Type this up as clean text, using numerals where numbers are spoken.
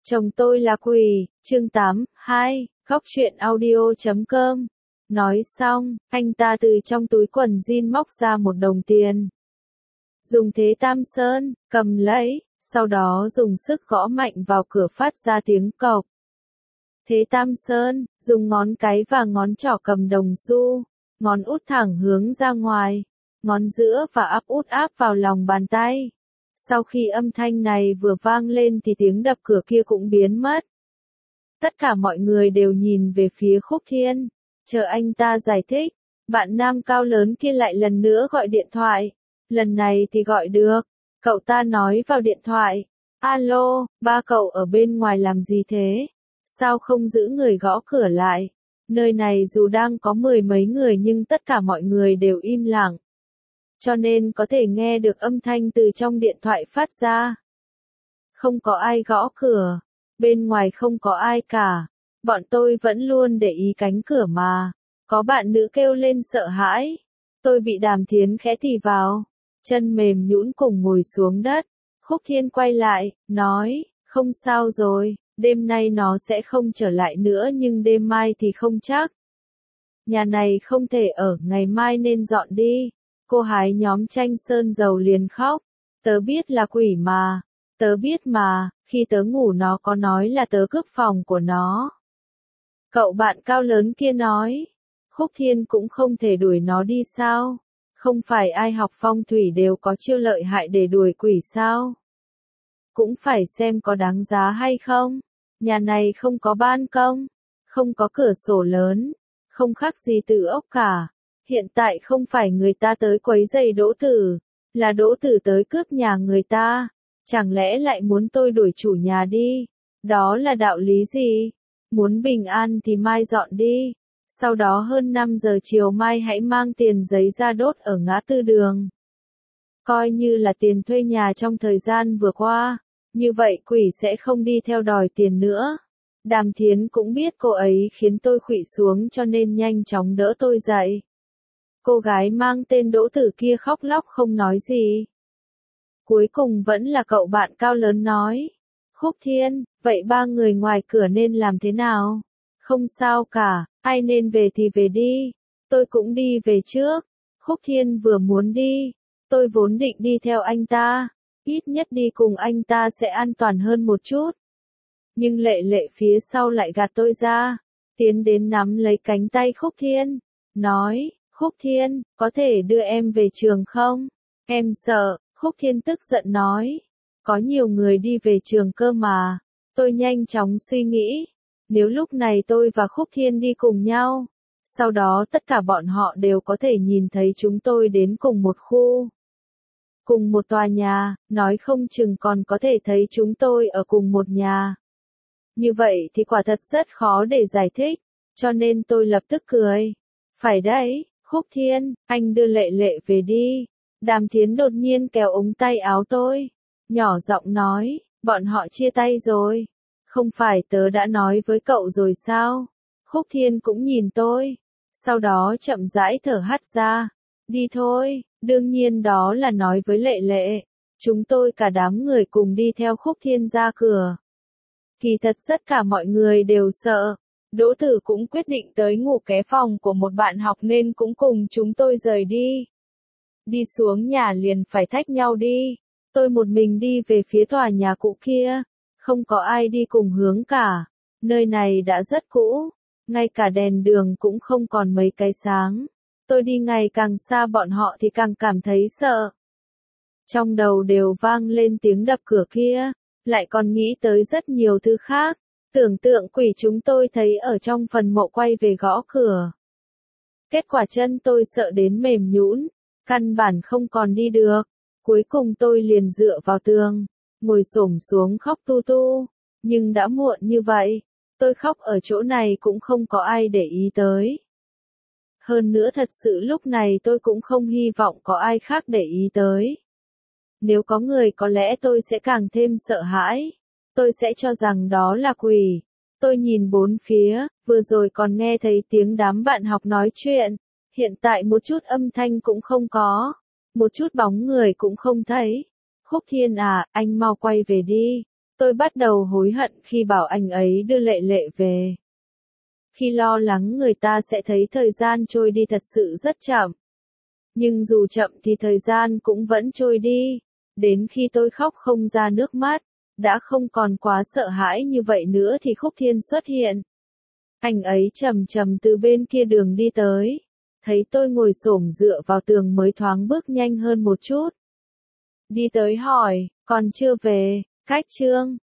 Chồng tôi là quỷ, chương 8, 2, góc truyện audio.com. Nói xong, anh ta từ trong túi quần jean móc ra một đồng tiền. Dùng thế Tam Sơn, cầm lấy, sau đó dùng sức gõ mạnh vào cửa phát ra tiếng cộc. Thế Tam Sơn, dùng ngón cái và ngón trỏ cầm đồng xu, ngón út thẳng hướng ra ngoài, ngón giữa và út áp vào lòng bàn tay. Sau khi âm thanh này vừa vang lên thì tiếng đập cửa kia cũng biến mất. Tất cả mọi người đều nhìn về phía Khúc Thiên, chờ anh ta giải thích. Bạn nam cao lớn kia lại lần nữa gọi điện thoại. Lần này thì gọi được. Cậu ta nói vào điện thoại. Alo, ba cậu ở bên ngoài làm gì thế? Sao không giữ người gõ cửa lại? Nơi này dù đang có mười mấy người nhưng tất cả mọi người đều im lặng. Cho nên có thể nghe được âm thanh từ trong điện thoại phát ra. Không có ai gõ cửa. Bên ngoài không có ai cả. Bọn tôi vẫn luôn để ý cánh cửa mà. Có bạn nữ kêu lên sợ hãi. Tôi bị Đàm Thiến khẽ thì vào. Chân mềm nhũn cùng ngồi xuống đất. Khúc Thiên quay lại, nói, không sao rồi, đêm nay nó sẽ không trở lại nữa nhưng đêm mai thì không chắc. Nhà này không thể ở, ngày mai nên dọn đi. Cô hái nhóm tranh sơn dầu liền khóc. Tớ biết là quỷ mà. Tớ biết mà, khi tớ ngủ nó có nói là tớ cướp phòng của nó. Cậu bạn cao lớn kia nói. Khúc Thiên cũng không thể đuổi nó đi sao? Không phải ai học phong thủy đều có chiêu lợi hại để đuổi quỷ sao? Cũng phải xem có đáng giá hay không. Nhà này không có ban công, không có cửa sổ lớn, không khác gì từ ốc cả. Hiện tại không phải người ta tới quấy rầy Đỗ Tử, là Đỗ Tử tới cướp nhà người ta. Chẳng lẽ lại muốn tôi đuổi chủ nhà đi? Đó là đạo lý gì? Muốn bình an thì mai dọn đi. Sau đó hơn 5 giờ chiều mai hãy mang tiền giấy ra đốt ở ngã tư đường. Coi như là tiền thuê nhà trong thời gian vừa qua. Như vậy quỷ sẽ không đi theo đòi tiền nữa. Đàm Thiến cũng biết cô ấy khiến tôi khuỵu xuống cho nên nhanh chóng đỡ tôi dậy. Cô gái mang tên Đỗ Tử kia khóc lóc không nói gì. Cuối cùng vẫn là cậu bạn cao lớn nói. Khúc Thiên, vậy ba người ngoài cửa nên làm thế nào? Không sao cả, ai nên về thì về đi. Tôi cũng đi về trước. Khúc Thiên vừa muốn đi. Tôi vốn định đi theo anh ta. Ít nhất đi cùng anh ta sẽ an toàn hơn một chút. Nhưng Lệ Lệ phía sau lại gạt tôi ra. Tiến đến nắm lấy cánh tay Khúc Thiên. Nói, Khúc Thiên, có thể đưa em về trường không? Em sợ. Khúc Thiên tức giận nói. Có nhiều người đi về trường cơ mà. Tôi nhanh chóng suy nghĩ. Nếu lúc này tôi và Khúc Thiên đi cùng nhau, sau đó tất cả bọn họ đều có thể nhìn thấy chúng tôi đến cùng một khu, cùng một tòa nhà, nói không chừng còn có thể thấy chúng tôi ở cùng một nhà. Như vậy thì quả thật rất khó để giải thích, cho nên tôi lập tức cười. Phải đấy, Khúc Thiên, anh đưa Lệ Lệ về đi. Đàm Thiến đột nhiên kéo ống tay áo tôi, nhỏ giọng nói, bọn họ chia tay rồi. Không phải tớ đã nói với cậu rồi sao? Khúc Thiên cũng nhìn tôi, sau đó chậm rãi thở hắt ra. Đi thôi, đương nhiên đó là nói với Lệ Lệ. Chúng tôi cả đám người cùng đi theo Khúc Thiên ra cửa. Kỳ thật tất cả mọi người đều sợ. Đỗ Tử cũng quyết định tới ngủ ké phòng của một bạn học nên cũng cùng chúng tôi rời đi. Đi xuống nhà liền phải thách nhau đi. Tôi một mình đi về phía tòa nhà cũ kia. Không có ai đi cùng hướng cả. Nơi này đã rất cũ. Ngay cả đèn đường cũng không còn mấy cái sáng. Tôi đi ngày càng xa bọn họ thì càng cảm thấy sợ. Trong đầu đều vang lên tiếng đập cửa kia. Lại còn nghĩ tới rất nhiều thứ khác. Tưởng tượng quỷ chúng tôi thấy ở trong phần mộ quay về gõ cửa. Kết quả chân tôi sợ đến mềm nhũn, căn bản không còn đi được. Cuối cùng tôi liền dựa vào tường, ngồi xổm xuống khóc tu tu. Nhưng đã muộn như vậy, tôi khóc ở chỗ này cũng không có ai để ý tới. Hơn nữa thật sự lúc này tôi cũng không hy vọng có ai khác để ý tới. Nếu có người có lẽ tôi sẽ càng thêm sợ hãi. Tôi sẽ cho rằng đó là quỷ. Tôi nhìn bốn phía, vừa rồi còn nghe thấy tiếng đám bạn học nói chuyện. Hiện tại một chút âm thanh cũng không có. Một chút bóng người cũng không thấy. Khúc Thiên à, anh mau quay về đi. Tôi bắt đầu hối hận khi bảo anh ấy đưa Lệ Lệ về. Khi lo lắng người ta sẽ thấy thời gian trôi đi thật sự rất chậm. Nhưng dù chậm thì thời gian cũng vẫn trôi đi. Đến khi tôi khóc không ra nước mắt, đã không còn quá sợ hãi như vậy nữa thì Khúc Thiên xuất hiện. Anh ấy chậm chậm từ bên kia đường đi tới. Thấy tôi ngồi xổm dựa vào tường mới thoáng bước nhanh hơn một chút. Đi tới hỏi, còn chưa về, Cách Trương.